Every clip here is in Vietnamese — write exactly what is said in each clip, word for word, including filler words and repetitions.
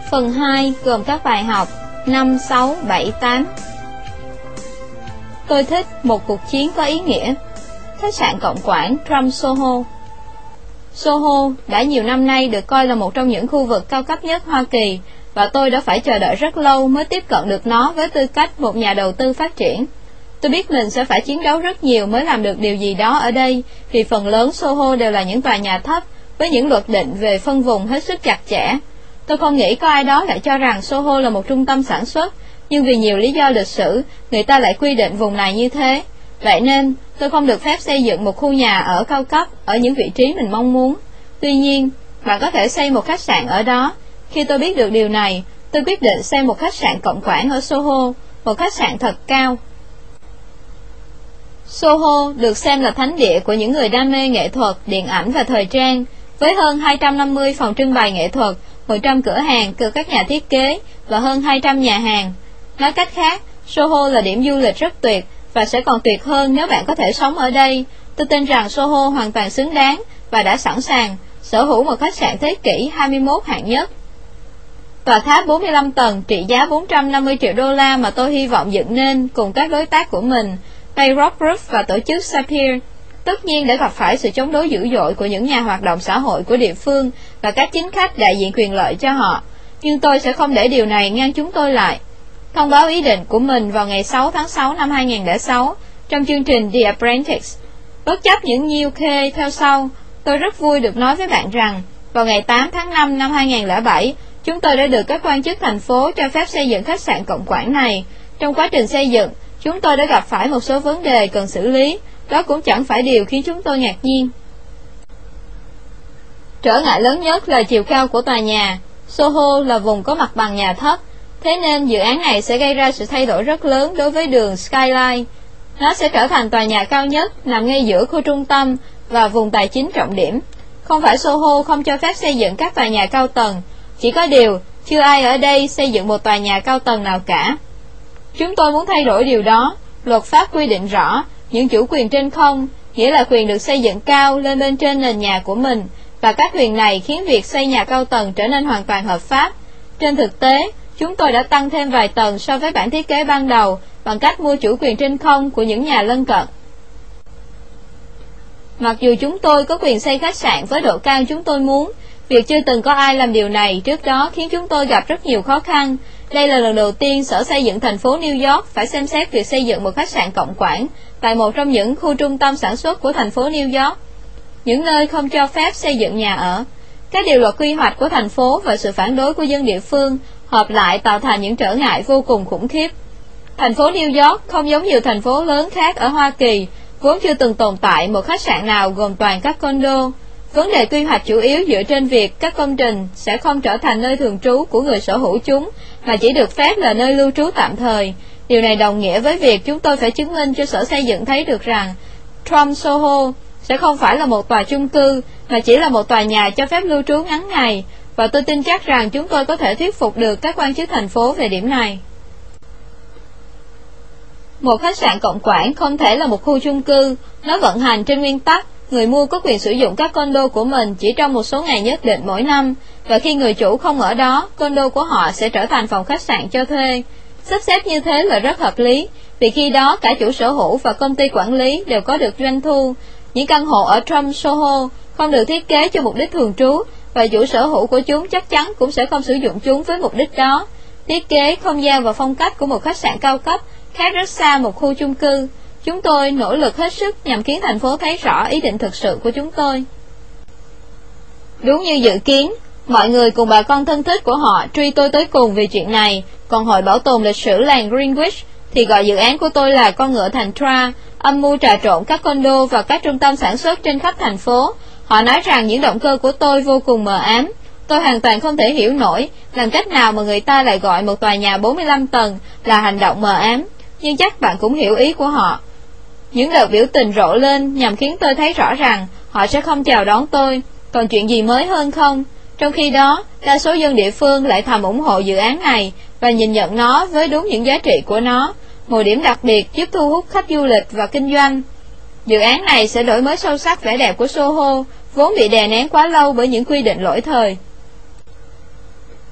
Phần hai gồm các bài học năm, sáu, bảy, tám. Tôi thích một cuộc chiến có ý nghĩa. Khách sạn Cộng quản Trump Soho. Soho đã nhiều năm nay được coi là một trong những khu vực cao cấp nhất Hoa Kỳ, và tôi đã phải chờ đợi rất lâu mới tiếp cận được nó với tư cách một nhà đầu tư phát triển. Tôi biết mình sẽ phải chiến đấu rất nhiều mới làm được điều gì đó ở đây, vì phần lớn Soho đều là những tòa nhà thấp với những luật định về phân vùng hết sức chặt chẽ. Tôi không nghĩ có ai đó lại cho rằng Soho là một trung tâm sản xuất, nhưng vì nhiều lý do lịch sử, người ta lại quy định vùng này như thế. Vậy nên, tôi không được phép xây dựng một khu nhà ở cao cấp ở những vị trí mình mong muốn. Tuy nhiên, bạn có thể xây một khách sạn ở đó. Khi tôi biết được điều này, tôi quyết định xây một khách sạn Cộng quản ở Soho, một khách sạn thật cao. Soho được xem là thánh địa của những người đam mê nghệ thuật, điện ảnh và thời trang, với hơn hai trăm năm mươi phòng trưng bày nghệ thuật, một trăm cửa hàng từ các nhà thiết kế và hơn hai trăm nhà hàng. Nói cách khác, Soho là điểm du lịch rất tuyệt, và sẽ còn tuyệt hơn nếu bạn có thể sống ở đây. Tôi tin rằng Soho hoàn toàn xứng đáng và đã sẵn sàng sở hữu một khách sạn thế kỷ hai mươi mốt hạng nhất. Tòa tháp bốn mươi lăm tầng trị giá bốn trăm năm mươi triệu đô la mà tôi hy vọng dựng nên cùng các đối tác của mình, Bayrock Group và tổ chức Sapphire, tất nhiên đã gặp phải sự chống đối dữ dội của những nhà hoạt động xã hội của địa phương và các chính khách đại diện quyền lợi cho họ. Nhưng tôi sẽ không để điều này ngăn chúng tôi lại. Thông báo ý định của mình vào ngày sáu tháng sáu năm hai nghìn không trăm lẻ sáu trong chương trình The Apprentice. Bất chấp những nhiêu khê theo sau, tôi rất vui được nói với bạn rằng vào ngày tám tháng năm năm hai nghìn không trăm lẻ bảy, chúng tôi đã được các quan chức thành phố cho phép xây dựng khách sạn Cộng quản này. Trong quá trình xây dựng, chúng tôi đã gặp phải một số vấn đề cần xử lý. Đó cũng chẳng phải điều khiến chúng tôi ngạc nhiên. Trở ngại lớn nhất là chiều cao của tòa nhà. Soho là vùng có mặt bằng nhà thấp, thế nên dự án này sẽ gây ra sự thay đổi rất lớn đối với đường Skyline. Nó sẽ trở thành tòa nhà cao nhất nằm ngay giữa khu trung tâm và vùng tài chính trọng điểm. Không phải Soho không cho phép xây dựng các tòa nhà cao tầng, chỉ có điều chưa ai ở đây xây dựng một tòa nhà cao tầng nào cả. Chúng tôi muốn thay đổi điều đó. Luật pháp quy định rõ những chủ quyền trên không, nghĩa là quyền được xây dựng cao lên bên trên nền nhà của mình, và các quyền này khiến việc xây nhà cao tầng trở nên hoàn toàn hợp pháp. Trên thực tế, chúng tôi đã tăng thêm vài tầng so với bản thiết kế ban đầu bằng cách mua chủ quyền trên không của những nhà lân cận. Mặc dù chúng tôi có quyền xây khách sạn với độ cao chúng tôi muốn, việc chưa từng có ai làm điều này trước đó khiến chúng tôi gặp rất nhiều khó khăn. Đây là lần đầu tiên Sở Xây dựng thành phố New York phải xem xét việc xây dựng một khách sạn Cộng quản tại một trong những khu trung tâm sản xuất của thành phố New York, những nơi không cho phép xây dựng nhà ở. Các điều luật quy hoạch của thành phố và sự phản đối của dân địa phương hợp lại tạo thành những trở ngại vô cùng khủng khiếp. Thành phố New York không giống nhiều thành phố lớn khác ở Hoa Kỳ, vốn chưa từng tồn tại một khách sạn nào gồm toàn các condo. Vấn đề quy hoạch chủ yếu dựa trên việc các công trình sẽ không trở thành nơi thường trú của người sở hữu chúng, mà chỉ được phép là nơi lưu trú tạm thời. Điều này đồng nghĩa với việc chúng tôi phải chứng minh cho Sở Xây dựng thấy được rằng Trump Soho sẽ không phải là một tòa chung cư, mà chỉ là một tòa nhà cho phép lưu trú ngắn ngày, và tôi tin chắc rằng chúng tôi có thể thuyết phục được các quan chức thành phố về điểm này. Một khách sạn Cộng quản không thể là một khu chung cư. Nó vận hành trên nguyên tắc người mua có quyền sử dụng các condo của mình chỉ trong một số ngày nhất định mỗi năm, và khi người chủ không ở đó, condo của họ sẽ trở thành phòng khách sạn cho thuê. Sắp xếp như thế là rất hợp lý, vì khi đó cả chủ sở hữu và công ty quản lý đều có được doanh thu. Những căn hộ ở Trump Soho không được thiết kế cho mục đích thường trú, và chủ sở hữu của chúng chắc chắn cũng sẽ không sử dụng chúng với mục đích đó. Thiết kế, không gian và phong cách của một khách sạn cao cấp khác rất xa một khu chung cư. Chúng tôi nỗ lực hết sức nhằm khiến thành phố thấy rõ ý định thực sự của chúng tôi. Đúng như dự kiến, mọi người cùng bà con thân thích của họ truy tôi tới cùng vì chuyện này, còn Hội Bảo tồn Lịch sử làng Greenwich thì gọi dự án của tôi là con ngựa thành Tra, âm mưu trà trộn các condo và các trung tâm sản xuất trên khắp thành phố. Họ nói rằng những động cơ của tôi vô cùng mờ ám. Tôi hoàn toàn không thể hiểu nổi làm cách nào mà người ta lại gọi một tòa nhà bốn mươi lăm tầng là hành động mờ ám, nhưng chắc bạn cũng hiểu ý của họ. Những đợt biểu tình rộ lên nhằm khiến tôi thấy rõ rằng họ sẽ không chào đón tôi. Còn chuyện gì mới hơn không? Trong khi đó, đa số dân địa phương lại thầm ủng hộ dự án này và nhìn nhận nó với đúng những giá trị của nó, một điểm đặc biệt giúp thu hút khách du lịch và kinh doanh. Dự án này sẽ đổi mới sâu sắc vẻ đẹp của Soho, vốn bị đè nén quá lâu bởi những quy định lỗi thời.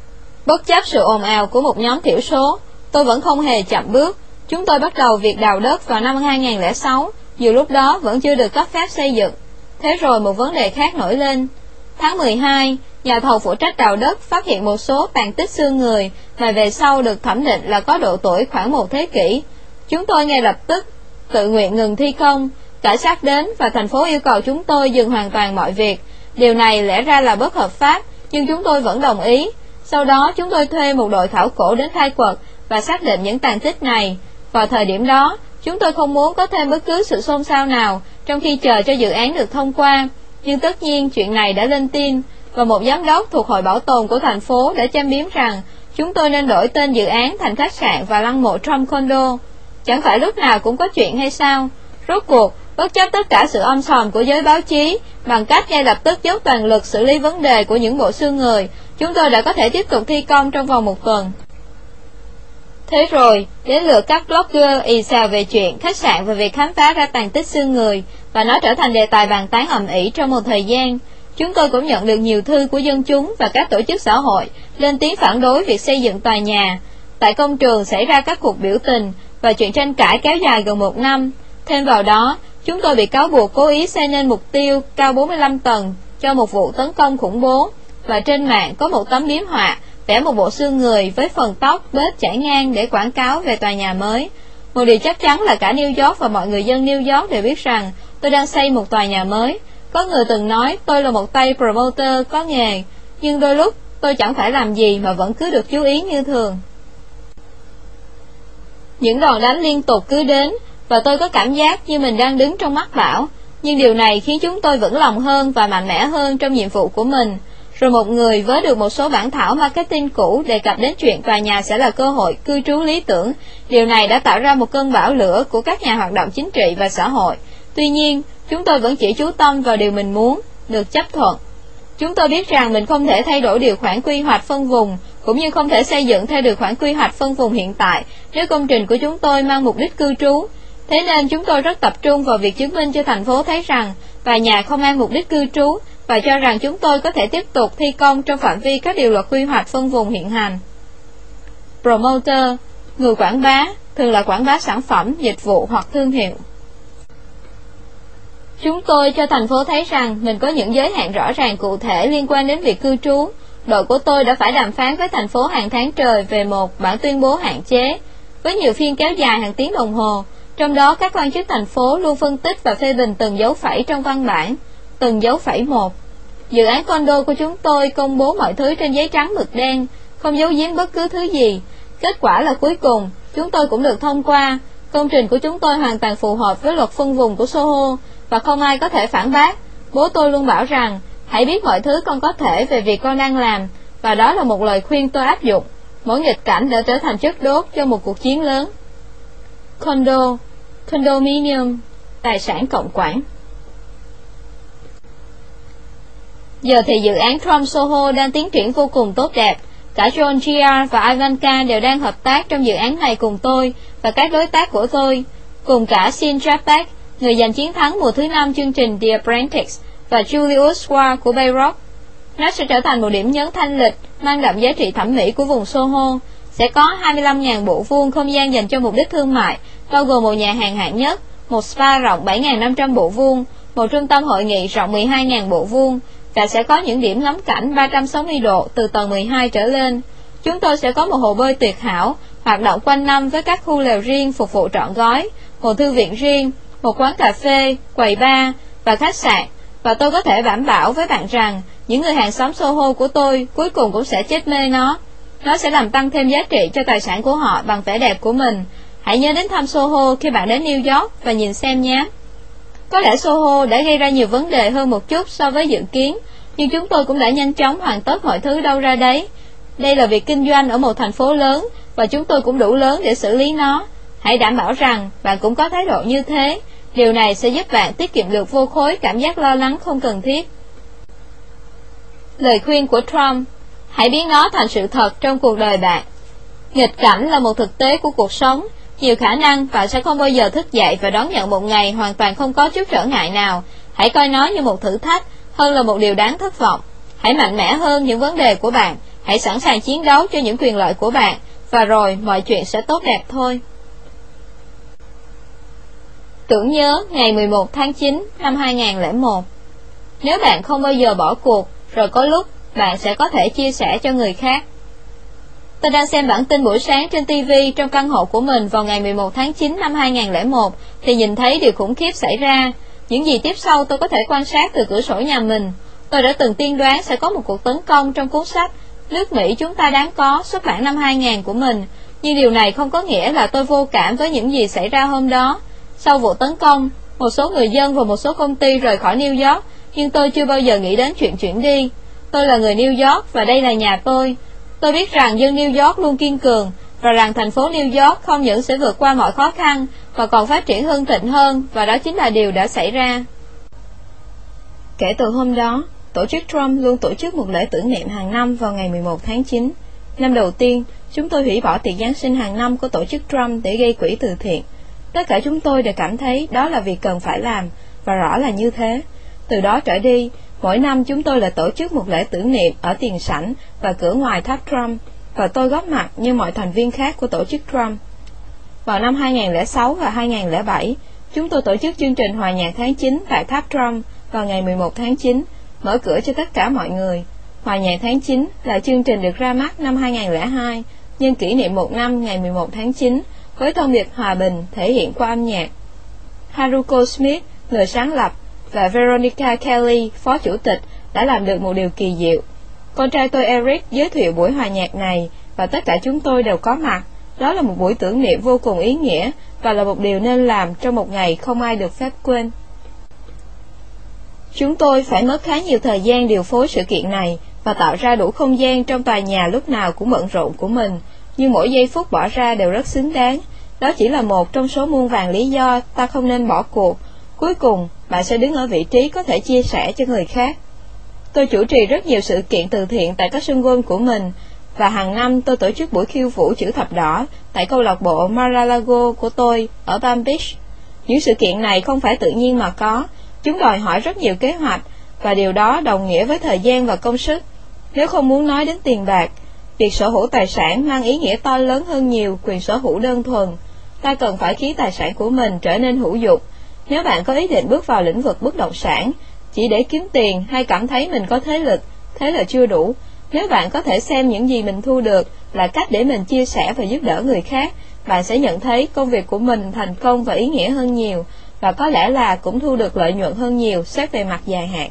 Bất chấp sự ồn ào của một nhóm thiểu số, tôi vẫn không hề chậm bước. Chúng tôi bắt đầu việc đào đất vào năm hai nghìn lẻ sáu, dù lúc đó vẫn chưa được cấp phép xây dựng. Thế rồi một vấn đề khác nổi lên. Tháng mười hai, nhà thầu phụ trách đào đất phát hiện một số tàn tích xương người mà về sau được thẩm định là có độ tuổi khoảng một thế kỷ. Chúng tôi ngay lập tức tự nguyện ngừng thi công. Cảnh sát đến và thành phố yêu cầu chúng tôi dừng hoàn toàn mọi việc. Điều này lẽ ra là bất hợp pháp, nhưng chúng tôi vẫn đồng ý. Sau đó chúng tôi thuê một đội khảo cổ đến khai quật và xác định những tàn tích này. Vào thời điểm đó, chúng tôi không muốn có thêm bất cứ sự xôn xao nào trong khi chờ cho dự án được thông qua. Nhưng tất nhiên chuyện này đã lên tin, và một giám đốc thuộc hội bảo tồn của thành phố đã châm biếm rằng chúng tôi nên đổi tên dự án thành khách sạn và lăng mộ Trump Condo. Chẳng phải lúc nào cũng có chuyện hay sao? Rốt cuộc, bất chấp tất cả sự om sòm của giới báo chí, bằng cách ngay lập tức dốc toàn lực xử lý vấn đề của những bộ xương người, chúng tôi đã có thể tiếp tục thi công trong vòng một tuần. Thế rồi, đến lượt các blogger ì xào về chuyện khách sạn và việc khám phá ra tàn tích xương người, và nó trở thành đề tài bàn tán ầm ĩ trong một thời gian. Chúng tôi cũng nhận được nhiều thư của dân chúng và các tổ chức xã hội lên tiếng phản đối việc xây dựng tòa nhà. Tại công trường xảy ra các cuộc biểu tình và chuyện tranh cãi kéo dài gần một năm. Thêm vào đó, chúng tôi bị cáo buộc cố ý xây nên mục tiêu cao bốn mươi lăm tầng cho một vụ tấn công khủng bố, và trên mạng có một tấm biếm họa vẽ một bộ xương người với phần tóc bết chảy ngang để quảng cáo về tòa nhà mới. Một điều chắc chắn là cả New York và mọi người dân New York đều biết rằng tôi đang xây một tòa nhà mới. Có người từng nói tôi là một tay promoter có nghề, nhưng đôi lúc tôi chẳng phải làm gì mà vẫn cứ được chú ý như thường. Những đòn đánh liên tục cứ đến, và tôi có cảm giác như mình đang đứng trong mắt bão. Nhưng điều này khiến chúng tôi vững lòng hơn và mạnh mẽ hơn trong nhiệm vụ của mình. Rồi một người với được một số bản thảo marketing cũ đề cập đến chuyện tòa nhà sẽ là cơ hội cư trú lý tưởng. Điều này đã tạo ra một cơn bão lửa của các nhà hoạt động chính trị và xã hội. Tuy nhiên, chúng tôi vẫn chỉ chú tâm vào điều mình muốn, được chấp thuận. Chúng tôi biết rằng mình không thể thay đổi điều khoản quy hoạch phân vùng, cũng như không thể xây dựng theo điều khoản quy hoạch phân vùng hiện tại nếu công trình của chúng tôi mang mục đích cư trú. Thế nên chúng tôi rất tập trung vào việc chứng minh cho thành phố thấy rằng tòa nhà không mang mục đích cư trú, và cho rằng chúng tôi có thể tiếp tục thi công trong phạm vi các điều luật quy hoạch phân vùng hiện hành. Promoter, người quảng bá, thường là quảng bá sản phẩm, dịch vụ hoặc thương hiệu. Chúng tôi cho thành phố thấy rằng mình có những giới hạn rõ ràng cụ thể liên quan đến việc cư trú. Đội của tôi đã phải đàm phán với thành phố hàng tháng trời về một bản tuyên bố hạn chế, với nhiều phiên kéo dài hàng tiếng đồng hồ. Trong đó các quan chức thành phố luôn phân tích và phê bình từng dấu phẩy trong văn bản, từng dấu phẩy một. Dự án condo của chúng tôi công bố mọi thứ trên giấy trắng mực đen, không giấu giếm bất cứ thứ gì. Kết quả là cuối cùng, chúng tôi cũng được thông qua. Công trình của chúng tôi hoàn toàn phù hợp với luật phân vùng của Soho, và không ai có thể phản bác. Bố tôi luôn bảo rằng, hãy biết mọi thứ con có thể về việc con đang làm, và đó là một lời khuyên tôi áp dụng. Mỗi nghịch cảnh đã trở thành chất đốt cho một cuộc chiến lớn. Condo, condominium, tài sản cộng quản. Giờ thì dự án Trump Soho đang tiến triển vô cùng tốt đẹp. Cả John giê rờ và Ivanka đều đang hợp tác trong dự án này cùng tôi và các đối tác của tôi, cùng cả Sean Japek, người giành chiến thắng mùa thứ năm chương trình The Apprentice, và Julius Ward của Bay Rock. Nó sẽ trở thành một điểm nhấn thanh lịch, mang đậm giá trị thẩm mỹ của vùng Soho. Sẽ có hai mươi lăm nghìn bộ vuông không gian dành cho mục đích thương mại, bao gồm một nhà hàng hạng nhất, một spa rộng bảy nghìn năm trăm bộ vuông, một trung tâm hội nghị rộng mười hai nghìn bộ vuông, và sẽ có những điểm ngắm cảnh ba trăm sáu mươi độ từ tầng mười hai trở lên. Chúng tôi sẽ có một hồ bơi tuyệt hảo, hoạt động quanh năm với các khu lều riêng phục vụ trọn gói, một thư viện riêng, một quán cà phê, quầy bar và khách sạn. Và tôi có thể đảm bảo với bạn rằng những người hàng xóm Soho của tôi cuối cùng cũng sẽ chết mê nó. Nó sẽ làm tăng thêm giá trị cho tài sản của họ bằng vẻ đẹp của mình. Hãy nhớ đến thăm Soho khi bạn đến New York và nhìn xem nhé. Có lẽ Soho đã gây ra nhiều vấn đề hơn một chút so với dự kiến, nhưng chúng tôi cũng đã nhanh chóng hoàn tất mọi thứ đâu ra đấy. Đây là việc kinh doanh ở một thành phố lớn, và chúng tôi cũng đủ lớn để xử lý nó. Hãy đảm bảo rằng bạn cũng có thái độ như thế. Điều này sẽ giúp bạn tiết kiệm được vô khối cảm giác lo lắng không cần thiết. Lời khuyên của Trump: hãy biến nó thành sự thật trong cuộc đời bạn. Nghịch cảnh là một thực tế của cuộc sống. Nhiều khả năng bạn sẽ không bao giờ thức dậy và đón nhận một ngày hoàn toàn không có chút trở ngại nào. Hãy coi nó như một thử thách hơn là một điều đáng thất vọng. Hãy mạnh mẽ hơn những vấn đề của bạn Hãy sẵn sàng chiến đấu cho những quyền lợi của bạn, và rồi mọi chuyện sẽ tốt đẹp thôi. Tưởng nhớ ngày mười một tháng chín năm hai nghìn lẻ một. Nếu bạn không bao giờ bỏ cuộc, rồi có lúc bạn sẽ có thể chia sẻ cho người khác. Tôi đang xem bản tin buổi sáng trên ti vi trong căn hộ của mình vào ngày mười một tháng chín năm hai nghìn lẻ một thì nhìn thấy điều khủng khiếp xảy ra. Những gì tiếp sau tôi có thể quan sát từ cửa sổ nhà mình. Tôi đã từng tiên đoán sẽ có một cuộc tấn công trong cuốn sách Nước Mỹ chúng ta đáng có xuất bản năm hai nghìn của mình, nhưng điều này không có nghĩa là tôi vô cảm với những gì xảy ra hôm đó. Sau vụ tấn công, một số người dân và một số công ty rời khỏi New York, nhưng tôi chưa bao giờ nghĩ đến chuyện chuyển đi. Tôi là người New York và đây là nhà tôi. Tôi biết rằng dân New York luôn kiên cường, và rằng thành phố New York không những sẽ vượt qua mọi khó khăn mà còn phát triển hưng thịnh hơn, và đó chính là điều đã xảy ra. Kể từ hôm đó, tổ chức Trump luôn tổ chức một lễ tưởng niệm hàng năm vào ngày mười một tháng chín. Năm đầu tiên, chúng tôi hủy bỏ tiệc Giáng sinh hàng năm của tổ chức Trump để gây quỹ từ thiện. Tất cả chúng tôi đều cảm thấy đó là việc cần phải làm, và rõ là như thế. Từ đó trở đi, mỗi năm chúng tôi lại tổ chức một lễ tưởng niệm ở tiền sảnh và cửa ngoài tháp Trump, và tôi góp mặt như mọi thành viên khác của tổ chức Trump. Vào năm hai nghìn lẻ sáu và hai nghìn lẻ bảy, chúng tôi tổ chức chương trình hòa nhạc tháng chín tại tháp Trump vào ngày mười một tháng chín, mở cửa cho tất cả mọi người. Hòa nhạc tháng chín là chương trình được ra mắt năm hai nghìn lẻ hai, nhân kỷ niệm một năm ngày mười một tháng chín, với thông điệp hòa bình thể hiện qua âm nhạc. Haruko Smith, người sáng lập, và Veronica Kelly, phó chủ tịch, đã làm được một điều kỳ diệu. Con trai tôi Eric giới thiệu buổi hòa nhạc này, và tất cả chúng tôi đều có mặt. Đó là một buổi tưởng niệm vô cùng ý nghĩa, và là một điều nên làm trong một ngày không ai được phép quên. Chúng tôi phải mất khá nhiều thời gian điều phối sự kiện này, và tạo ra đủ không gian trong tòa nhà lúc nào cũng bận rộn của mình, nhưng mỗi giây phút bỏ ra đều rất xứng đáng. Đó chỉ là một trong số muôn vàn lý do ta không nên bỏ cuộc. Cuối cùng, bạn sẽ đứng ở vị trí có thể chia sẻ cho người khác. Tôi chủ trì rất nhiều sự kiện từ thiện tại các sân golf của mình, và hàng năm tôi tổ chức buổi khiêu vũ chữ thập đỏ tại câu lạc bộ Mar-a-Lago của tôi ở Palm Beach. Những sự kiện này không phải tự nhiên mà có, chúng đòi hỏi rất nhiều kế hoạch, và điều đó đồng nghĩa với thời gian và công sức. Nếu không muốn nói đến tiền bạc, việc sở hữu tài sản mang ý nghĩa to lớn hơn nhiều quyền sở hữu đơn thuần. Ta cần phải khiến tài sản của mình trở nên hữu dụng. Nếu bạn có ý định bước vào lĩnh vực bất động sản chỉ để kiếm tiền hay cảm thấy mình có thế lực, thế là chưa đủ. Nếu bạn có thể xem những gì mình thu được là cách để mình chia sẻ và giúp đỡ người khác, bạn sẽ nhận thấy công việc của mình thành công và ý nghĩa hơn nhiều, và có lẽ là cũng thu được lợi nhuận hơn nhiều xét về mặt dài hạn.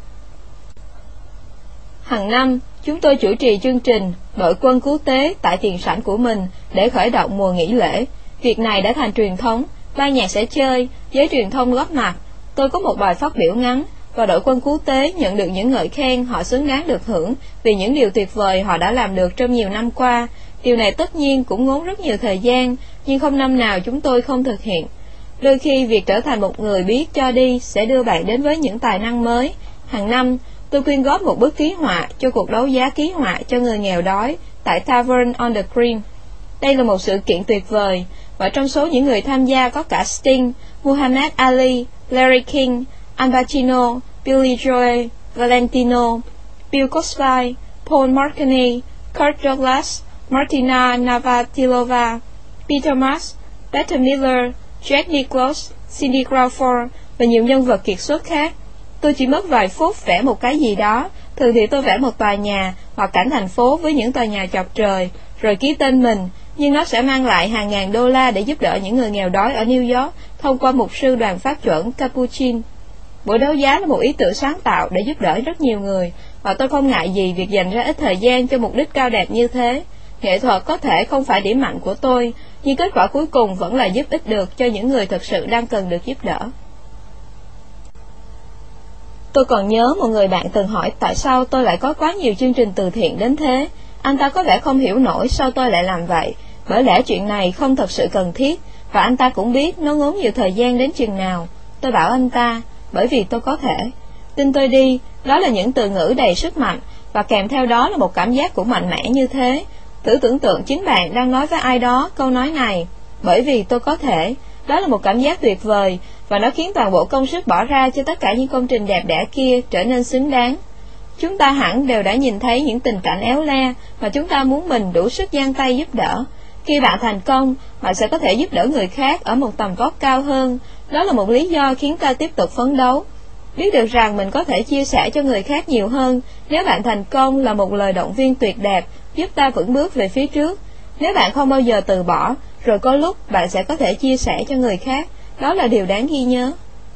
Hàng năm, chúng tôi chủ trì chương trình đội quân cứu tế tại tiền sảnh của mình để khởi động mùa nghỉ lễ. Việc này đã thành truyền thống, ban nhạc sẽ chơi, giới truyền thông góp mặt. Tôi có một bài phát biểu ngắn, và đội quân cứu tế nhận được những ngợi khen họ xứng đáng được hưởng vì những điều tuyệt vời họ đã làm được trong nhiều năm qua. Điều này tất nhiên cũng ngốn rất nhiều thời gian, nhưng không năm nào chúng tôi không thực hiện. Đôi khi việc trở thành một người biết cho đi sẽ đưa bạn đến với những tài năng mới. Hàng năm, tôi quyên góp một bức ký họa cho cuộc đấu giá ký họa cho người nghèo đói tại Tavern on the Green. Đây là một sự kiện tuyệt vời, và trong số những người tham gia có cả Sting, Muhammad Ali, Larry King, Al Pacino, Billy Joel, Valentino, Bill Cosby, Paul McCartney, Kirk Douglas, Martina Navratilova, Peter Marks, Bette Midler, Jack Nicklaus, Cindy Crawford và nhiều nhân vật kiệt xuất khác. Tôi chỉ mất vài phút vẽ một cái gì đó. Thường thì tôi vẽ một tòa nhà hoặc cảnh thành phố với những tòa nhà chọc trời, rồi ký tên mình, nhưng nó sẽ mang lại hàng ngàn đô la để giúp đỡ những người nghèo đói ở New York thông qua mục sư đoàn pháp chuẩn Capuchin. Buổi đấu giá là một ý tưởng sáng tạo để giúp đỡ rất nhiều người, và tôi không ngại gì việc dành ra ít thời gian cho mục đích cao đẹp như thế. Nghệ thuật có thể không phải điểm mạnh của tôi, nhưng kết quả cuối cùng vẫn là giúp ích được cho những người thực sự đang cần được giúp đỡ. Tôi còn nhớ một người bạn từng hỏi tại sao tôi lại có quá nhiều chương trình từ thiện đến thế. Anh ta có vẻ không hiểu nổi sao tôi lại làm vậy, bởi lẽ chuyện này không thật sự cần thiết, và anh ta cũng biết nó ngốn nhiều thời gian đến chừng nào. Tôi bảo anh ta, bởi vì tôi có thể. Tin tôi đi, đó là những từ ngữ đầy sức mạnh, và kèm theo đó là một cảm giác cũng mạnh mẽ như thế. Thử tưởng tượng chính bạn đang nói với ai đó câu nói này, bởi vì tôi có thể. Đó là một cảm giác tuyệt vời, và nó khiến toàn bộ công sức bỏ ra cho tất cả những công trình đẹp đẽ kia trở nên xứng đáng. Chúng ta hẳn đều đã nhìn thấy những tình cảnh éo le mà chúng ta muốn mình đủ sức giang tay giúp đỡ. Khi bạn thành công, bạn sẽ có thể giúp đỡ người khác ở một tầm vóc cao hơn. Đó là một lý do khiến ta tiếp tục phấn đấu. Biết được rằng mình có thể chia sẻ cho người khác nhiều hơn nếu bạn thành công là một lời động viên tuyệt đẹp, giúp ta vững bước về phía trước. Nếu bạn không bao giờ từ bỏ, rồi có lúc bạn sẽ có thể chia sẻ cho người khác. Đó là điều đáng ghi nhớ.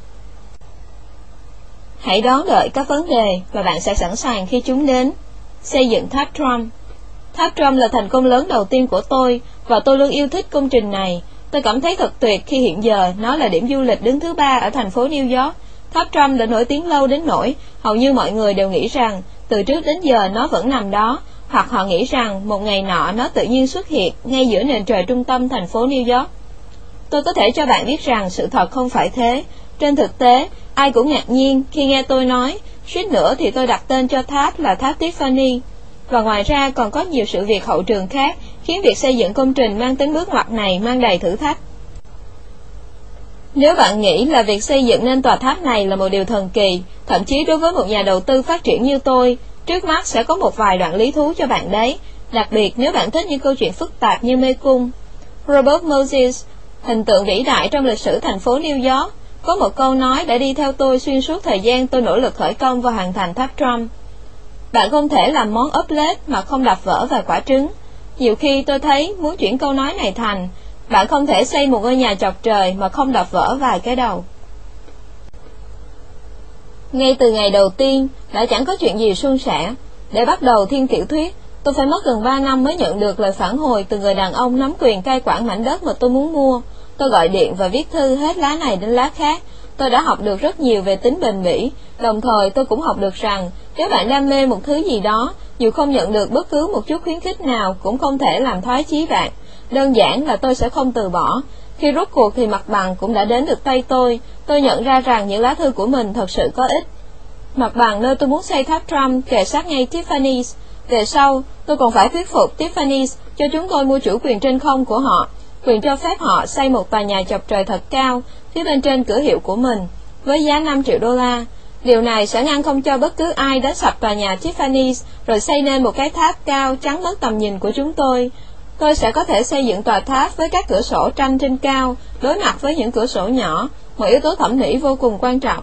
Hãy đón đợi các vấn đề và bạn sẽ sẵn sàng khi chúng đến. Xây dựng tháp Trump. Tháp Trump là thành công lớn đầu tiên của tôi và tôi luôn yêu thích công trình này. Tôi cảm thấy thật tuyệt khi hiện giờ nó là điểm du lịch đứng thứ ba ở thành phố New York. Tháp Trump đã nổi tiếng lâu đến nỗi hầu như mọi người đều nghĩ rằng từ trước đến giờ nó vẫn nằm đó, hoặc họ nghĩ rằng một ngày nọ nó tự nhiên xuất hiện ngay giữa nền trời trung tâm thành phố New York. Tôi có thể cho bạn biết rằng sự thật không phải thế. Trên thực tế, ai cũng ngạc nhiên khi nghe tôi nói, suýt nữa thì tôi đặt tên cho tháp là tháp Tiffany. Và ngoài ra còn có nhiều sự việc hậu trường khác khiến việc xây dựng công trình mang tính bước ngoặt này mang đầy thử thách. Nếu bạn nghĩ là việc xây dựng nên tòa tháp này là một điều thần kỳ, thậm chí đối với một nhà đầu tư phát triển như tôi, trước mắt sẽ có một vài đoạn lý thú cho bạn đấy, đặc biệt nếu bạn thích những câu chuyện phức tạp như mê cung. Robert Moses, hình tượng vĩ đại trong lịch sử thành phố New York, có một câu nói đã đi theo tôi xuyên suốt thời gian tôi nỗ lực khởi công và hoàn thành tháp Trump. Bạn không thể làm món ốp lết mà không đập vỡ vài quả trứng. Nhiều khi tôi thấy muốn chuyển câu nói này thành, bạn không thể xây một ngôi nhà chọc trời mà không đập vỡ vài cái đầu. Ngay từ ngày đầu tiên, đã chẳng có chuyện gì suôn sẻ. Để bắt đầu thiên tiểu thuyết, tôi phải mất gần ba năm mới nhận được lời phản hồi từ người đàn ông nắm quyền cai quản mảnh đất mà tôi muốn mua. Tôi gọi điện và viết thư hết lá này đến lá khác. Tôi đã học được rất nhiều về tính bền bỉ. Đồng thời tôi cũng học được rằng nếu bạn đam mê một thứ gì đó, dù không nhận được bất cứ một chút khuyến khích nào cũng không thể làm thoái chí bạn. Đơn giản là tôi sẽ không từ bỏ. Khi rút cuộc thì mặt bằng cũng đã đến được tay tôi. Tôi nhận ra rằng những lá thư của mình thật sự có ích. Mặt bằng nơi tôi muốn xây tháp Trump kề sát ngay Tiffany's. Về sau, tôi còn phải thuyết phục Tiffany's cho chúng tôi mua chủ quyền trên không của họ, quyền cho phép họ xây một tòa nhà chọc trời thật cao phía bên trên cửa hiệu của mình với giá năm triệu đô la. Điều này sẽ ngăn không cho bất cứ ai đánh sập tòa nhà Tiffany's rồi xây nên một cái tháp cao chắn mất tầm nhìn của chúng tôi. Tôi sẽ có thể xây dựng tòa tháp với các cửa sổ tranh trên cao đối mặt với những cửa sổ nhỏ, một yếu tố thẩm mỹ vô cùng quan trọng.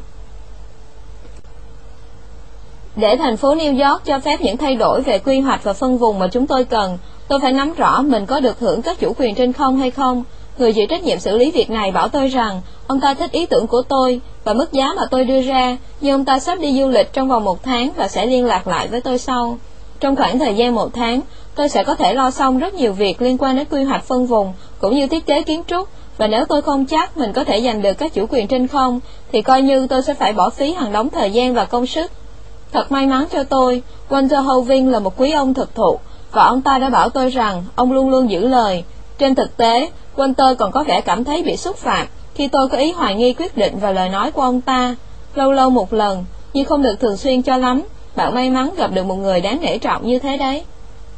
Để thành phố New York cho phép những thay đổi về quy hoạch và phân vùng mà chúng tôi cần, tôi phải nắm rõ mình có được hưởng các chủ quyền trên không hay không. Người chịu trách nhiệm xử lý việc này bảo tôi rằng ông ta thích ý tưởng của tôi và mức giá mà tôi đưa ra, nhưng ông ta sắp đi du lịch trong vòng một tháng và sẽ liên lạc lại với tôi sau. Trong khoảng thời gian một tháng, tôi sẽ có thể lo xong rất nhiều việc liên quan đến quy hoạch phân vùng cũng như thiết kế kiến trúc, và nếu tôi không chắc mình có thể giành được các chủ quyền trên không thì coi như tôi sẽ phải bỏ phí hàng đống thời gian và công sức. Thật may mắn cho tôi, Walter Hovind là một quý ông thực thụ, và ông ta đã bảo tôi rằng ông luôn luôn giữ lời. Trên thực tế, Walter còn có vẻ cảm thấy bị xúc phạm khi tôi có ý hoài nghi quyết định và lời nói của ông ta. Lâu lâu một lần, nhưng không được thường xuyên cho lắm. Bạn may mắn gặp được một người đáng nể trọng như thế đấy.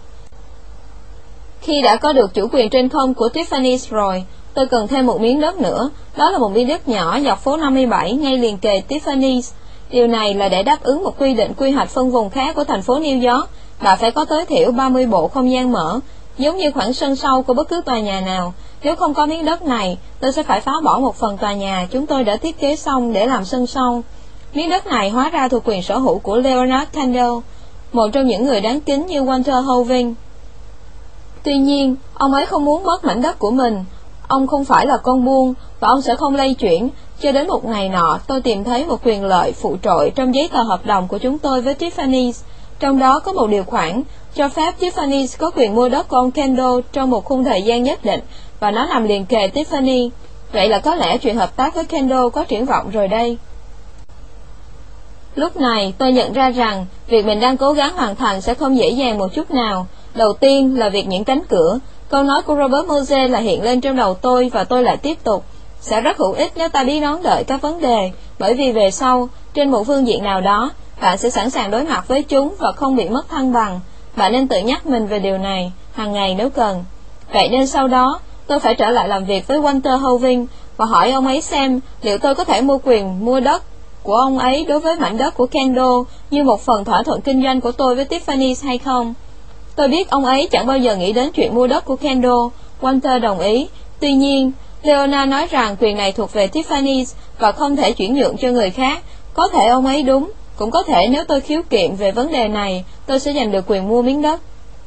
Khi đã có được chủ quyền trên không của Tiffany's rồi, tôi cần thêm một miếng đất nữa. Đó là một miếng đất nhỏ dọc phố năm mươi bảy ngay liền kề Tiffany's. Điều này là để đáp ứng một quy định quy hoạch phân vùng khác của thành phố New York. Bạn phải có tối thiểu ba mươi bộ không gian mở, giống như khoảng sân sau của bất cứ tòa nhà nào. Nếu không có miếng đất này, tôi sẽ phải phá bỏ một phần tòa nhà chúng tôi đã thiết kế xong để làm sân sau. Miếng đất này hóa ra thuộc quyền sở hữu của Leonard Kendall, một trong những người đáng kính như Walter Hovind. Tuy nhiên, ông ấy không muốn mất mảnh đất của mình. Ông không phải là con buôn, và ông sẽ không lay chuyển. Cho đến một ngày nọ, tôi tìm thấy một quyền lợi phụ trội trong giấy tờ hợp đồng của chúng tôi với Tiffany's. Trong đó có một điều khoản cho phép Tiffany's có quyền mua đất của ông Kendall trong một khung thời gian nhất định, và nó nằm liền kề Tiffany. Vậy là có lẽ chuyện hợp tác với Kendall có triển vọng rồi đây. Lúc này, tôi nhận ra rằng việc mình đang cố gắng hoàn thành sẽ không dễ dàng một chút nào. Đầu tiên là việc những cánh cửa. Câu nói của Robert Moses là hiện lên trong đầu tôi, và tôi lại tiếp tục. Sẽ rất hữu ích nếu ta biết đón đợi các vấn đề, bởi vì về sau, trên một phương diện nào đó, bạn sẽ sẵn sàng đối mặt với chúng và không bị mất thăng bằng. Bạn nên tự nhắc mình về điều này hàng ngày nếu cần. Vậy nên sau đó, tôi phải trở lại làm việc với Walter Hovind và hỏi ông ấy xem liệu tôi có thể mua quyền mua đất của ông ấy đối với mảnh đất của Kendall như một phần thỏa thuận kinh doanh của tôi với Tiffany's hay không? Tôi biết ông ấy chẳng bao giờ nghĩ đến chuyện mua đất của Kendall. Walter đồng ý. Tuy nhiên, Leona nói rằng quyền này thuộc về Tiffany's và không thể chuyển nhượng cho người khác. Có thể ông ấy đúng, cũng có thể nếu tôi khiếu kiện về vấn đề này, tôi sẽ giành được quyền mua miếng đất.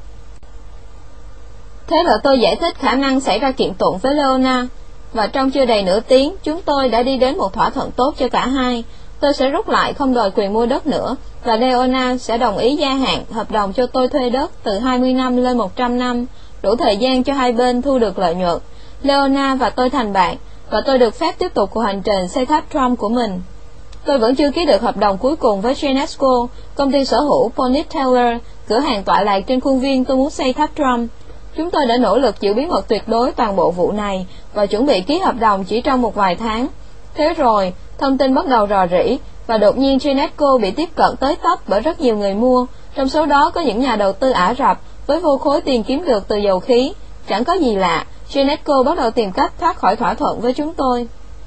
Thế là tôi giải thích khả năng xảy ra kiện tụng với Leona, và trong chưa đầy nửa tiếng, chúng tôi đã đi đến một thỏa thuận tốt cho cả hai. Tôi sẽ rút lại không đòi quyền mua đất nữa, và Leona sẽ đồng ý gia hạn hợp đồng cho tôi thuê đất từ hai mươi năm lên một trăm năm, đủ thời gian cho hai bên thu được lợi nhuận. Leona và tôi thành bạn, và tôi được phép tiếp tục cuộc hành trình xây tháp Trump của mình. Tôi vẫn chưa ký được hợp đồng cuối cùng với Genesco, công ty sở hữu Bonnet Taylor, cửa hàng tọa lạc trên khuôn viên tôi muốn xây tháp Trump. Chúng tôi đã nỗ lực giữ bí mật tuyệt đối toàn bộ vụ này và chuẩn bị ký hợp đồng chỉ trong một vài tháng. Thế rồi, thông tin bắt đầu rò rỉ, và đột nhiên Genesco bị tiếp cận tới tấp bởi rất nhiều người mua, trong số đó có những nhà đầu tư Ả Rập với vô khối tiền kiếm được từ dầu khí. Chẳng có gì lạ, Genesco bắt đầu tìm cách thoát khỏi thỏa thuận với chúng tôi.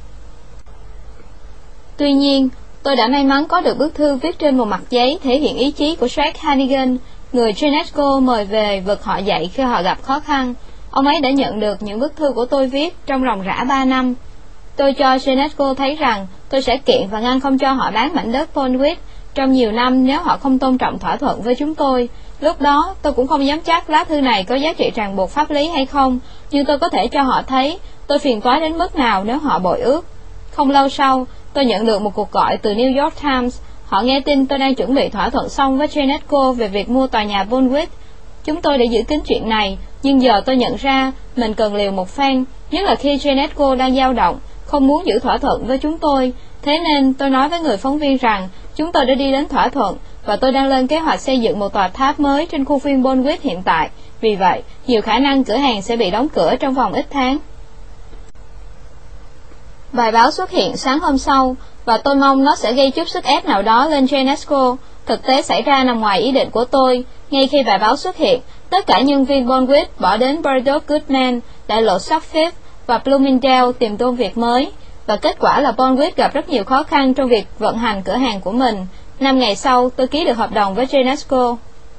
Tuy nhiên, tôi đã may mắn có được bức thư viết trên một mặt giấy thể hiện ý chí của Jack Hannigan, người Genesco mời về vực họ dậy khi họ gặp khó khăn. Ông ấy đã nhận được những bức thư của tôi viết trong ròng rã ba năm. Tôi cho Genesco thấy rằng tôi sẽ kiện và ngăn không cho họ bán mảnh đất Bonwit trong nhiều năm nếu họ không tôn trọng thỏa thuận với chúng tôi. Lúc đó, tôi cũng không dám chắc lá thư này có giá trị ràng buộc pháp lý hay không, nhưng tôi có thể cho họ thấy tôi phiền toái đến mức nào nếu họ bội ước. Không lâu sau, tôi nhận được một cuộc gọi từ New York Times. Họ nghe tin tôi đang chuẩn bị thỏa thuận xong với Genesco về việc mua tòa nhà Bonwit. Chúng tôi đã giữ kín chuyện này, nhưng giờ tôi nhận ra mình cần liều một phen, nhất là khi Genesco đang dao động, không muốn giữ thỏa thuận với chúng tôi. Thế nên tôi nói với người phóng viên rằng chúng tôi đã đi đến thỏa thuận, và tôi đang lên kế hoạch xây dựng một tòa tháp mới trên khu viên Bonwit hiện tại. Vì vậy, nhiều khả năng cửa hàng sẽ bị đóng cửa trong vòng ít tháng. Bài báo xuất hiện sáng hôm sau, và tôi mong nó sẽ gây chút sức ép nào đó lên Genesco. Thực tế xảy ra nằm ngoài ý định của tôi. Ngay khi bài báo xuất hiện, tất cả nhân viên Bonwit bỏ đến Burdock Goodman, đại lộ Suffolk và Bloomingdale tìm công việc mới. Và kết quả là Bonwit gặp rất nhiều khó khăn trong việc vận hành cửa hàng của mình. Năm ngày sau, tôi ký được hợp đồng với Genesco.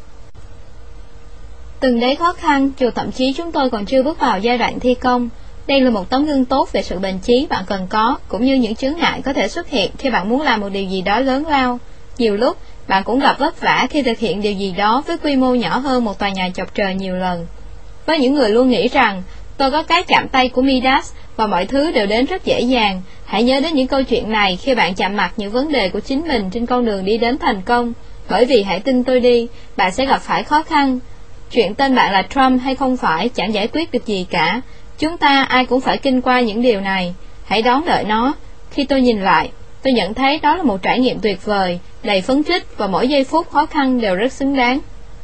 Từng đấy khó khăn, dù thậm chí chúng tôi còn chưa bước vào giai đoạn thi công. Đây là một tấm gương tốt về sự bền chí bạn cần có, cũng như những chướng ngại có thể xuất hiện khi bạn muốn làm một điều gì đó lớn lao. Nhiều lúc, bạn cũng gặp vất vả khi thực hiện điều gì đó với quy mô nhỏ hơn một tòa nhà chọc trời nhiều lần. Với những người luôn nghĩ rằng, tôi có cái chạm tay của Midas và mọi thứ đều đến rất dễ dàng, hãy nhớ đến những câu chuyện này khi bạn chạm mặt những vấn đề của chính mình trên con đường đi đến thành công. Bởi vì hãy tin tôi đi, bạn sẽ gặp phải khó khăn. Chuyện tên bạn là Trump hay không phải chẳng giải quyết được gì cả. Chúng ta ai cũng phải kinh qua những điều này. Hãy đón đợi nó. Khi tôi nhìn lại, tôi nhận thấy đó là một trải nghiệm tuyệt vời, đầy phấn khích, và mỗi giây phút khó khăn đều rất xứng đáng.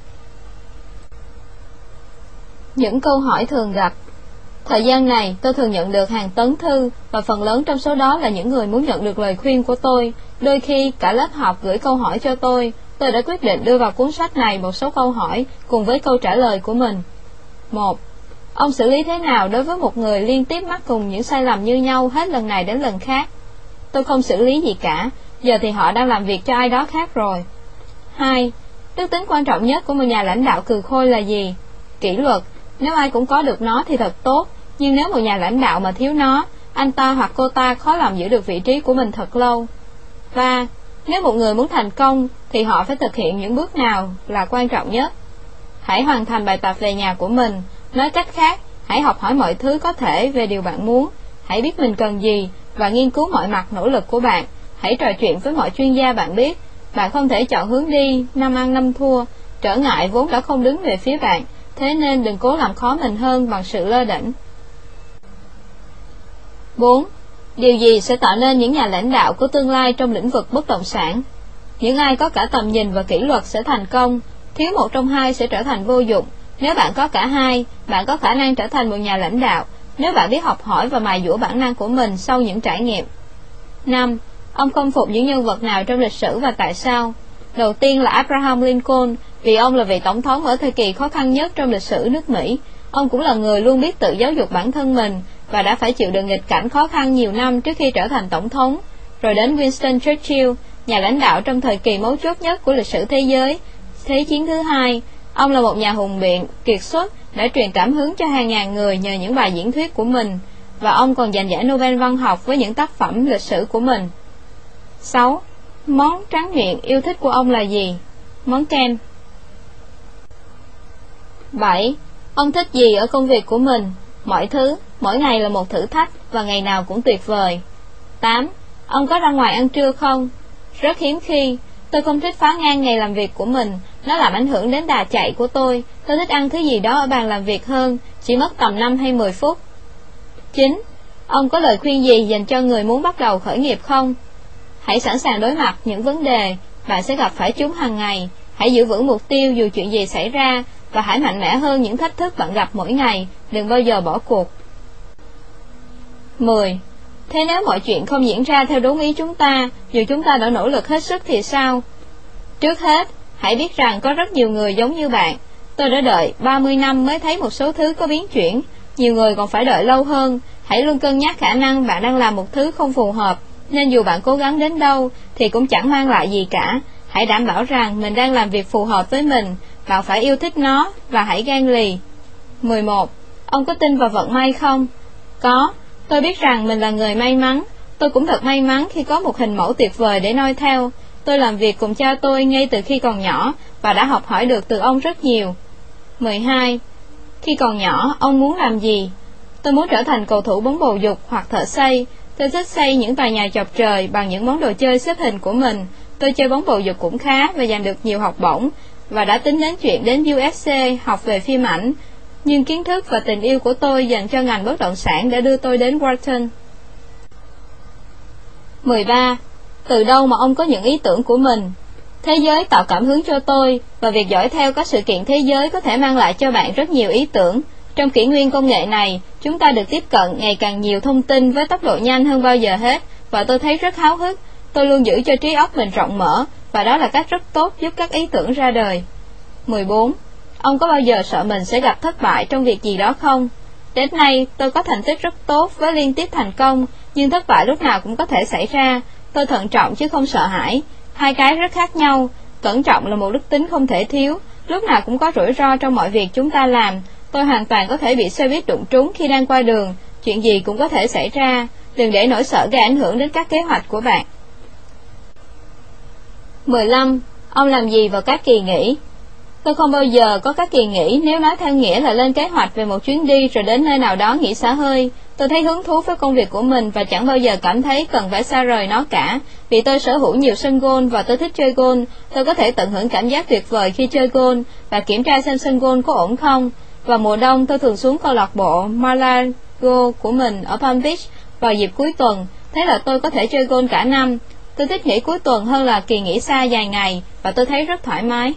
Những câu hỏi thường gặp. Thời gian này, tôi thường nhận được hàng tấn thư, và phần lớn trong số đó là những người muốn nhận được lời khuyên của tôi. Đôi khi, cả lớp học gửi câu hỏi cho tôi. Tôi đã quyết định đưa vào cuốn sách này một số câu hỏi, cùng với câu trả lời của mình. một. Ông xử lý thế nào đối với một người liên tiếp mắc cùng những sai lầm như nhau hết lần này đến lần khác? Tôi không xử lý gì cả, giờ thì họ đang làm việc cho ai đó khác rồi. hai. Đức tính quan trọng nhất của một nhà lãnh đạo cừ khôi là gì? Kỷ luật. Nếu ai cũng có được nó thì thật tốt, nhưng nếu một nhà lãnh đạo mà thiếu nó, anh ta hoặc cô ta khó lòng giữ được vị trí của mình thật lâu. ba. Nếu một người muốn thành công, thì họ phải thực hiện những bước nào là quan trọng nhất? Hãy hoàn thành bài tập về nhà của mình. Nói cách khác, hãy học hỏi mọi thứ có thể về điều bạn muốn. Hãy biết mình cần gì và nghiên cứu mọi mặt nỗ lực của bạn. Hãy trò chuyện với mọi chuyên gia bạn biết. Bạn không thể chọn hướng đi năm ăn năm thua. Trở ngại vốn đã không đứng về phía bạn, thế nên đừng cố làm khó mình hơn bằng sự lơ đễnh. bốn. Điều gì sẽ tạo nên những nhà lãnh đạo của tương lai trong lĩnh vực bất động sản? Những ai có cả tầm nhìn và kỷ luật sẽ thành công. Thiếu một trong hai sẽ trở thành vô dụng. Nếu bạn có cả hai, bạn có khả năng trở thành một nhà lãnh đạo, nếu bạn biết học hỏi và mài dũa bản năng của mình sau những trải nghiệm. năm. Ông khâm phục những nhân vật nào trong lịch sử và tại sao? Đầu tiên là Abraham Lincoln, vì ông là vị tổng thống ở thời kỳ khó khăn nhất trong lịch sử nước Mỹ. Ông cũng là người luôn biết tự giáo dục bản thân mình và đã phải chịu đựng nghịch cảnh khó khăn nhiều năm trước khi trở thành tổng thống. Rồi đến Winston Churchill, nhà lãnh đạo trong thời kỳ mấu chốt nhất của lịch sử thế giới, Thế chiến thứ hai. Ông là một nhà hùng biện, kiệt xuất, đã truyền cảm hứng cho hàng ngàn người nhờ những bài diễn thuyết của mình, và ông còn giành giải Nobel văn học với những tác phẩm lịch sử của mình. sáu. Món tráng miệng yêu thích của ông là gì? Món kem. bảy. Ông thích gì ở công việc của mình? Mọi thứ, mỗi ngày là một thử thách và ngày nào cũng tuyệt vời. tám. Ông có ra ngoài ăn trưa không? Rất hiếm khi. Tôi không thích phá ngang ngày làm việc của mình, nó làm ảnh hưởng đến đà chạy của tôi. Tôi thích ăn thứ gì đó ở bàn làm việc hơn, chỉ mất tầm năm hay mười phút. chín. Ông có lời khuyên gì dành cho người muốn bắt đầu khởi nghiệp không? Hãy sẵn sàng đối mặt những vấn đề, bạn sẽ gặp phải chúng hàng ngày. Hãy giữ vững mục tiêu dù chuyện gì xảy ra, và hãy mạnh mẽ hơn những thách thức bạn gặp mỗi ngày, đừng bao giờ bỏ cuộc. mười. Thế nếu mọi chuyện không diễn ra theo đúng ý chúng ta, dù chúng ta đã nỗ lực hết sức thì sao? Trước hết, hãy biết rằng có rất nhiều người giống như bạn. Tôi đã đợi ba mươi năm mới thấy một số thứ có biến chuyển, nhiều người còn phải đợi lâu hơn. Hãy luôn cân nhắc khả năng bạn đang làm một thứ không phù hợp, nên dù bạn cố gắng đến đâu thì cũng chẳng mang lại gì cả. Hãy đảm bảo rằng mình đang làm việc phù hợp với mình, bạn phải yêu thích nó và hãy gan lì. mười một. Ông có tin vào vận may không? Có, tôi biết rằng mình là người may mắn. Tôi cũng thật may mắn khi có một hình mẫu tuyệt vời để noi theo. Tôi làm việc cùng cha tôi ngay từ khi còn nhỏ và đã học hỏi được từ ông rất nhiều. mười hai. Khi còn nhỏ, ông muốn làm gì? Tôi muốn trở thành cầu thủ bóng bầu dục hoặc thợ xây. Tôi thích xây những tòa nhà chọc trời bằng những món đồ chơi xếp hình của mình. Tôi chơi bóng bầu dục cũng khá và giành được nhiều học bổng, và đã tính đến chuyện đến u ép xê học về phim ảnh. Nhưng kiến thức và tình yêu của tôi dành cho ngành bất động sản đã đưa tôi đến Wharton. mười ba. Từ đâu mà ông có những ý tưởng của mình? Thế giới tạo cảm hứng cho tôi, và việc dõi theo các sự kiện thế giới có thể mang lại cho bạn rất nhiều ý tưởng. Trong kỷ nguyên công nghệ này, chúng ta được tiếp cận ngày càng nhiều thông tin với tốc độ nhanh hơn bao giờ hết, và tôi thấy rất háo hức. Tôi luôn giữ cho trí óc mình rộng mở, và đó là cách rất tốt giúp các ý tưởng ra đời. mười bốn. Ông có bao giờ sợ mình sẽ gặp thất bại trong việc gì đó không? Đến nay, tôi có thành tích rất tốt với liên tiếp thành công, nhưng thất bại lúc nào cũng có thể xảy ra. Tôi thận trọng chứ không sợ hãi. Hai cái rất khác nhau. Cẩn trọng là một đức tính không thể thiếu. Lúc nào cũng có rủi ro trong mọi việc chúng ta làm. Tôi hoàn toàn có thể bị xe buýt đụng trúng khi đang qua đường. Chuyện gì cũng có thể xảy ra. Đừng để nỗi sợ gây ảnh hưởng đến các kế hoạch của bạn. mười lăm. Ông làm gì vào các kỳ nghỉ? Tôi không bao giờ có các kỳ nghỉ, nếu nói theo nghĩa là lên kế hoạch về một chuyến đi rồi đến nơi nào đó nghỉ xả hơi. Tôi thấy hứng thú với công việc của mình và chẳng bao giờ cảm thấy cần phải xa rời nó cả. Vì tôi sở hữu nhiều sân golf và tôi thích chơi golf, tôi có thể tận hưởng cảm giác tuyệt vời khi chơi golf và kiểm tra xem sân golf có ổn không. Vào mùa đông, tôi thường xuống câu lạc bộ Mar-a-Lago của mình ở Palm Beach vào dịp cuối tuần, thế là tôi có thể chơi golf cả năm. Tôi thích nghỉ cuối tuần hơn là kỳ nghỉ xa dài ngày, và tôi thấy rất thoải mái.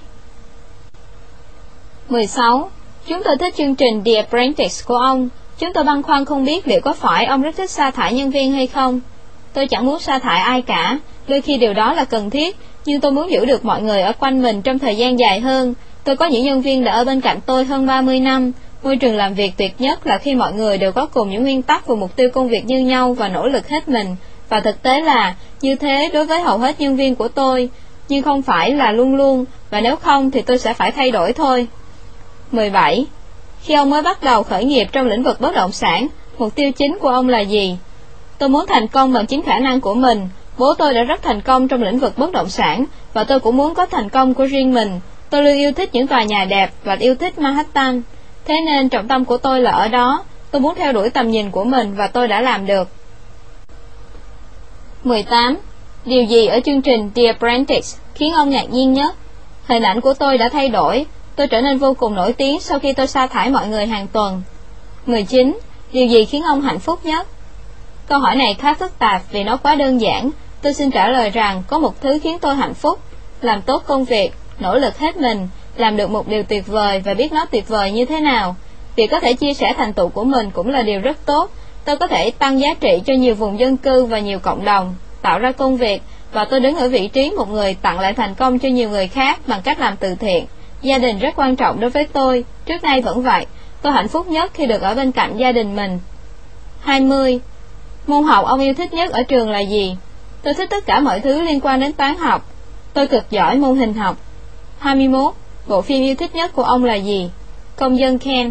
mười sáu. Chúng tôi thích chương trình The Apprentice của ông. Chúng tôi băn khoăn không biết liệu có phải ông rất thích sa thải nhân viên hay không. Tôi chẳng muốn sa thải ai cả, đôi khi điều đó là cần thiết, nhưng tôi muốn giữ được mọi người ở quanh mình trong thời gian dài hơn. Tôi có những nhân viên đã ở bên cạnh tôi hơn ba mươi năm. Môi trường làm việc tuyệt nhất là khi mọi người đều có cùng những nguyên tắc và mục tiêu công việc như nhau và nỗ lực hết mình. Và thực tế là như thế đối với hầu hết nhân viên của tôi, nhưng không phải là luôn luôn, và nếu không thì tôi sẽ phải thay đổi thôi. mười bảy. Khi ông mới bắt đầu khởi nghiệp trong lĩnh vực bất động sản, mục tiêu chính của ông là gì? Tôi muốn thành công bằng chính khả năng của mình. Bố tôi đã rất thành công trong lĩnh vực bất động sản, và tôi cũng muốn có thành công của riêng mình. Tôi luôn yêu thích những tòa nhà đẹp và yêu thích Manhattan. Thế nên trọng tâm của tôi là ở đó. Tôi muốn theo đuổi tầm nhìn của mình và tôi đã làm được. mười tám. Điều gì ở chương trình The Apprentice khiến ông ngạc nhiên nhất? Hình ảnh của tôi đã thay đổi. Tôi trở nên vô cùng nổi tiếng sau khi tôi sa thải mọi người hàng tuần. mười chín. Điều gì khiến ông hạnh phúc nhất? Câu hỏi này khá phức tạp vì nó quá đơn giản. Tôi xin trả lời rằng có một thứ khiến tôi hạnh phúc: làm tốt công việc, nỗ lực hết mình, làm được một điều tuyệt vời và biết nó tuyệt vời như thế nào. Việc có thể chia sẻ thành tựu của mình cũng là điều rất tốt. Tôi có thể tăng giá trị cho nhiều vùng dân cư và nhiều cộng đồng, tạo ra công việc, và tôi đứng ở vị trí một người tặng lại thành công cho nhiều người khác bằng cách làm từ thiện. Gia đình rất quan trọng đối với tôi, trước nay vẫn vậy. Tôi hạnh phúc nhất khi được ở bên cạnh gia đình mình. hai mươi. Môn học ông yêu thích nhất ở trường là gì? Tôi thích tất cả mọi thứ liên quan đến toán học. Tôi cực giỏi môn hình học. hai mươi mốt. Bộ phim yêu thích nhất của ông là gì? Công dân Ken.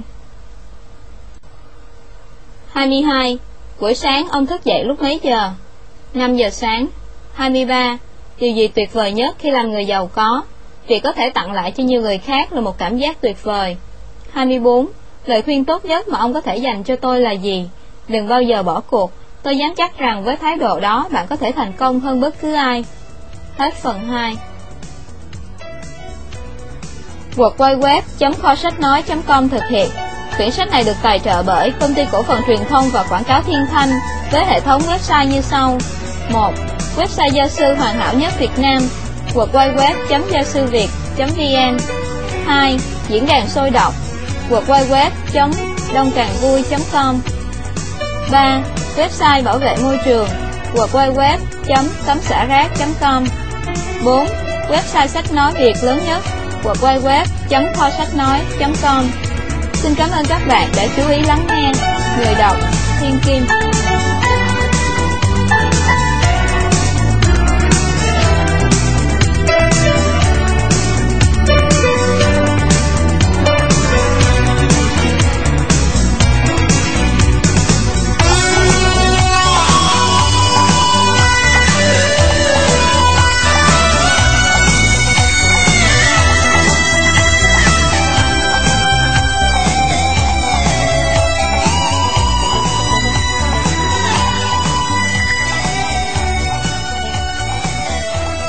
hai mươi hai. Buổi sáng ông thức dậy lúc mấy giờ? năm giờ sáng. hai mươi ba. Điều gì tuyệt vời nhất khi làm người giàu có? Việc có thể tặng lại cho nhiều người khác là một cảm giác tuyệt vời. hai mươi bốn. Lời khuyên tốt nhất mà ông có thể dành cho tôi là gì? Đừng bao giờ bỏ cuộc. Tôi dám chắc rằng với thái độ đó bạn có thể thành công hơn bất cứ ai. Hết phần hai. World Wide Web chấm kho sách nói chấm com thực hiện. Quyển sách này được tài trợ bởi Công ty Cổ phần Truyền thông và Quảng cáo Thiên Thanh với hệ thống website như sau. một. Website gia sư hoàn hảo nhất Việt Nam, world wide web chấm gia sư việt chấm vn. hai. Diễn đàn sôi động, world wide web chấm đông càng vui chấm com. ba. Website bảo vệ môi trường, world wide web chấm cấm xả rác chấm com. bốn. Website sách nói Việt lớn nhất, world wide web chấm kho sách nói chấm com. Xin cảm ơn các bạn đã chú ý lắng nghe. Người đọc Thiên Kim.